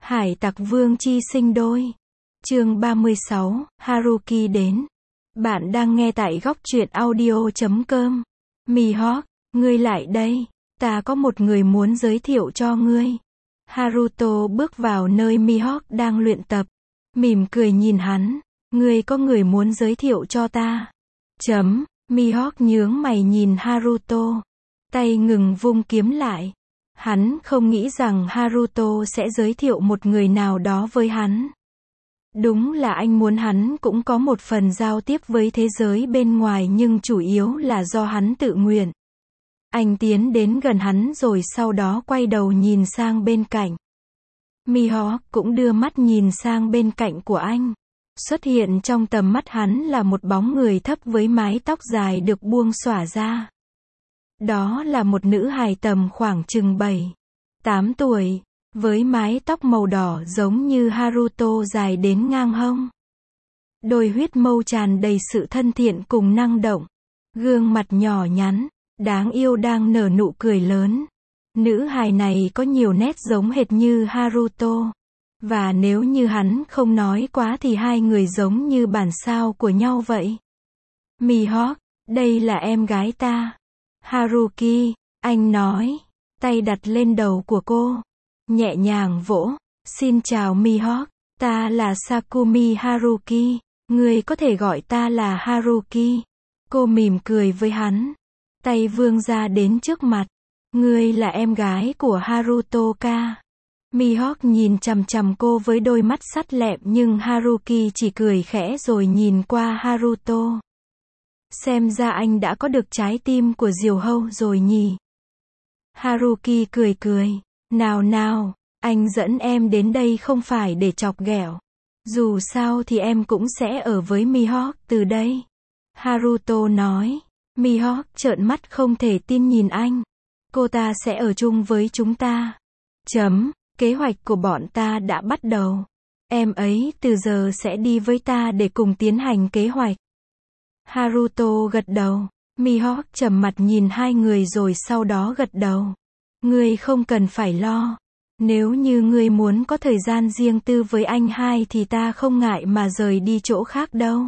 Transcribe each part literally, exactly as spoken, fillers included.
Hải tặc vương chi sinh đôi. Chương ba mươi sáu, Haruki đến. Bạn đang nghe tại góc truyện audio chấm com. Mihawk, ngươi lại đây. Ta có một người muốn giới thiệu cho ngươi. Haruto bước vào nơi Mihawk đang luyện tập. Mỉm cười nhìn hắn. Ngươi có người muốn giới thiệu cho ta. Chấm. Mihawk nhướng mày nhìn Haruto. Tay ngừng vung kiếm lại. Hắn không nghĩ rằng Haruto sẽ giới thiệu một người nào đó với hắn. Đúng là anh muốn hắn cũng có một phần giao tiếp với thế giới bên ngoài, nhưng chủ yếu là do hắn tự nguyện. Anh tiến đến gần hắn rồi sau đó quay đầu nhìn sang bên cạnh. Mihawk cũng đưa mắt nhìn sang bên cạnh của anh. Xuất hiện trong tầm mắt hắn là một bóng người thấp với mái tóc dài được buông xõa ra. Đó là một nữ hài tầm khoảng chừng bảy, tám tuổi, với mái tóc màu đỏ giống như Haruto dài đến ngang hông. Đôi huyết mâu tràn đầy sự thân thiện cùng năng động. Gương mặt nhỏ nhắn, đáng yêu đang nở nụ cười lớn. Nữ hài này có nhiều nét giống hệt như Haruto. Và nếu như hắn không nói quá thì hai người giống như bản sao của nhau vậy. Mihawk, đây là em gái ta. Haruki, anh nói. Tay đặt lên đầu của cô. Nhẹ nhàng vỗ. Xin chào Mihawk, ta là Sakumi Haruki. Ngươi có thể gọi ta là Haruki. Cô mỉm cười với hắn. Tay vươn ra đến trước mặt. Ngươi là em gái của Haruto-ka. Mihawk nhìn chằm chằm cô với đôi mắt sắt lẹm, nhưng Haruki chỉ cười khẽ rồi nhìn qua Haruto. Xem ra anh đã có được trái tim của diều hâu rồi nhỉ. Haruki cười cười. Nào nào, anh dẫn em đến đây không phải để chọc ghẹo. Dù sao thì em cũng sẽ ở với Mihawk từ đây. Haruto nói. Mihawk trợn mắt không thể tin nhìn anh. Cô ta sẽ ở chung với chúng ta. Chấm. Kế hoạch của bọn ta đã bắt đầu. Em ấy từ giờ sẽ đi với ta để cùng tiến hành kế hoạch. Haruto gật đầu. Mihawk trầm mặt nhìn hai người rồi sau đó gật đầu. Ngươi không cần phải lo. Nếu như ngươi muốn có thời gian riêng tư với anh hai thì ta không ngại mà rời đi chỗ khác đâu.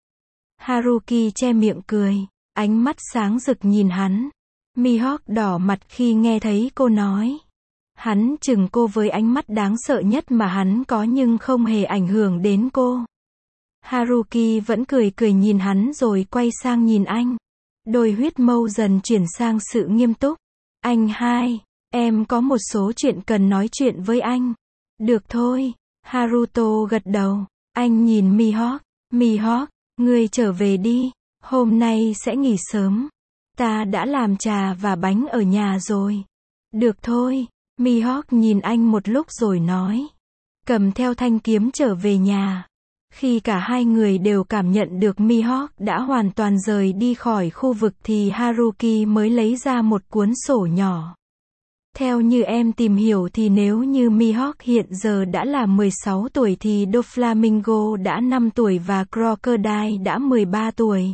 Haruki che miệng cười. Ánh mắt sáng rực nhìn hắn. Mihawk đỏ mặt khi nghe thấy cô nói. Hắn chừng cô với ánh mắt đáng sợ nhất mà hắn có nhưng không hề ảnh hưởng đến cô. Haruki vẫn cười cười nhìn hắn rồi quay sang nhìn anh. Đôi huyết mâu dần chuyển sang sự nghiêm túc. Anh hai, em có một số chuyện cần nói chuyện với anh. Được thôi. Haruto gật đầu. Anh nhìn Mihawk. Mihawk, ngươi trở về đi. Hôm nay sẽ nghỉ sớm. Ta đã làm trà và bánh ở nhà rồi. Được thôi. Mihawk nhìn anh một lúc rồi nói. Cầm theo thanh kiếm trở về nhà. Khi cả hai người đều cảm nhận được Mihawk đã hoàn toàn rời đi khỏi khu vực thì Haruki mới lấy ra một cuốn sổ nhỏ. Theo như em tìm hiểu thì nếu như Mihawk hiện giờ đã là mười sáu tuổi thì Doflamingo đã năm tuổi và Crocodile đã mười ba tuổi.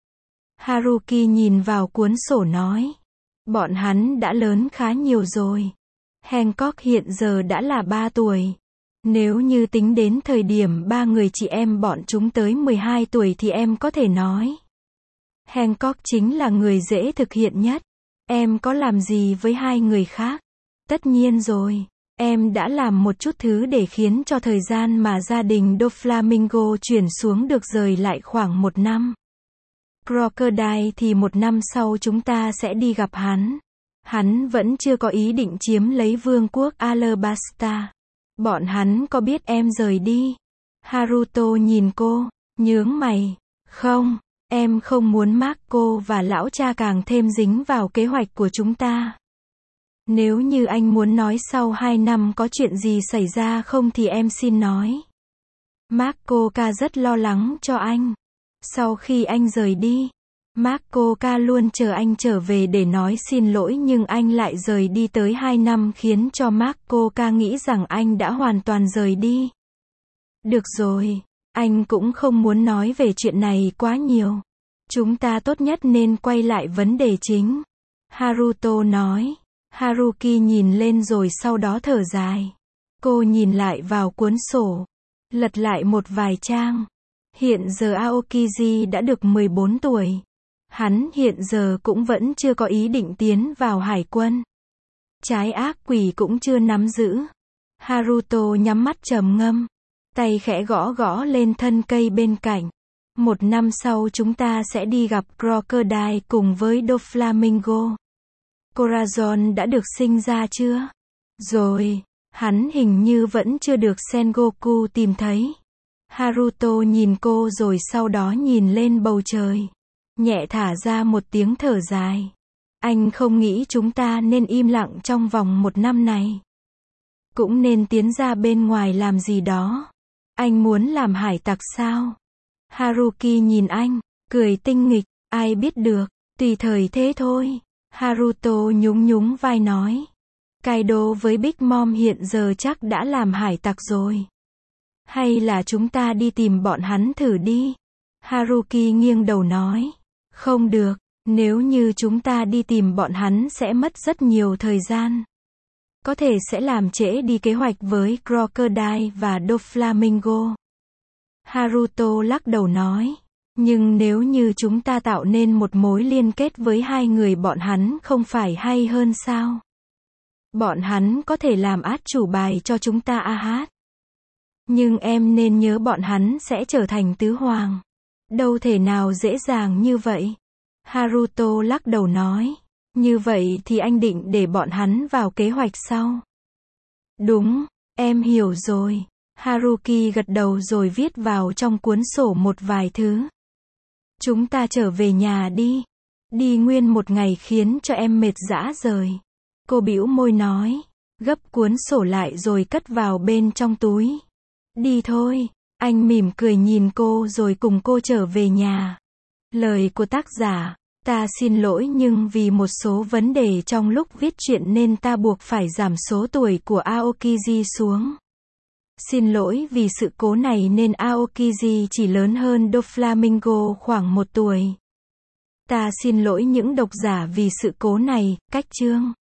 Haruki nhìn vào cuốn sổ nói. Bọn hắn đã lớn khá nhiều rồi. Hancock hiện giờ đã là ba tuổi. Nếu như tính đến thời điểm ba người chị em bọn chúng tới mười hai tuổi thì em có thể nói. Hancock chính là người dễ thực hiện nhất. Em có làm gì với hai người khác? Tất nhiên rồi. Em đã làm một chút thứ để khiến cho thời gian mà gia đình Doflamingo chuyển xuống được rời lại khoảng một năm. Crocodile thì một năm sau chúng ta sẽ đi gặp hắn. Hắn vẫn chưa có ý định chiếm lấy vương quốc Alabasta. Bọn hắn có biết em rời đi? Haruto nhìn cô, nhướng mày. Không, em không muốn Marco và lão cha càng thêm dính vào kế hoạch của chúng ta. Nếu như anh muốn nói sau hai năm có chuyện gì xảy ra không thì em xin nói. Marco ca rất lo lắng cho anh. Sau khi anh rời đi, Marco ca luôn chờ anh trở về để nói xin lỗi nhưng anh lại rời đi tới hai năm khiến cho Marco ca nghĩ rằng anh đã hoàn toàn rời đi. Được rồi, anh cũng không muốn nói về chuyện này quá nhiều. Chúng ta tốt nhất nên quay lại vấn đề chính. Haruto nói. Haruki nhìn lên rồi sau đó thở dài. Cô nhìn lại vào cuốn sổ, lật lại một vài trang. Hiện giờ Aokiji đã được mười bốn tuổi. Hắn hiện giờ cũng vẫn chưa có ý định tiến vào hải quân. Trái ác quỷ cũng chưa nắm giữ. Haruto nhắm mắt trầm ngâm, tay khẽ gõ gõ lên thân cây bên cạnh. Một năm sau chúng ta sẽ đi gặp Crocodile cùng với Doflamingo. Corazon đã được sinh ra chưa? Rồi, hắn hình như vẫn chưa được Sengoku tìm thấy. Haruto nhìn cô rồi sau đó nhìn lên bầu trời. Nhẹ thả ra một tiếng thở dài. Anh không nghĩ chúng ta nên im lặng trong vòng một năm này. Cũng nên tiến ra bên ngoài làm gì đó. Anh muốn làm hải tặc sao? Haruki nhìn anh, cười tinh nghịch, ai biết được, tùy thời thế thôi. Haruto nhún nhún vai nói. Kaido với Big Mom hiện giờ chắc đã làm hải tặc rồi. Hay là chúng ta đi tìm bọn hắn thử đi? Haruki nghiêng đầu nói. Không được, nếu như chúng ta đi tìm bọn hắn sẽ mất rất nhiều thời gian. Có thể sẽ làm trễ đi kế hoạch với Crocodile và Doflamingo. Haruto lắc đầu nói. Nhưng nếu như chúng ta tạo nên một mối liên kết với hai người bọn hắn không phải hay hơn sao? Bọn hắn có thể làm át chủ bài cho chúng ta a hát. Nhưng em nên nhớ bọn hắn sẽ trở thành tứ hoàng. Đâu thể nào dễ dàng như vậy. Haruto lắc đầu nói. Như vậy thì anh định để bọn hắn vào kế hoạch sau. Đúng, em hiểu rồi. Haruki gật đầu rồi viết vào trong cuốn sổ một vài thứ. Chúng ta trở về nhà đi. Đi nguyên một ngày khiến cho em mệt rã rời. Cô bĩu môi nói. Gấp cuốn sổ lại rồi cất vào bên trong túi. Đi thôi. Anh mỉm cười nhìn cô rồi cùng cô trở về nhà. Lời của tác giả. Ta xin lỗi nhưng vì một số vấn đề trong lúc viết truyện nên ta buộc phải giảm số tuổi của Aokiji xuống. Xin lỗi vì sự cố này nên Aokiji chỉ lớn hơn Doflamingo khoảng một tuổi. Ta xin lỗi những độc giả vì sự cố này, cách chương.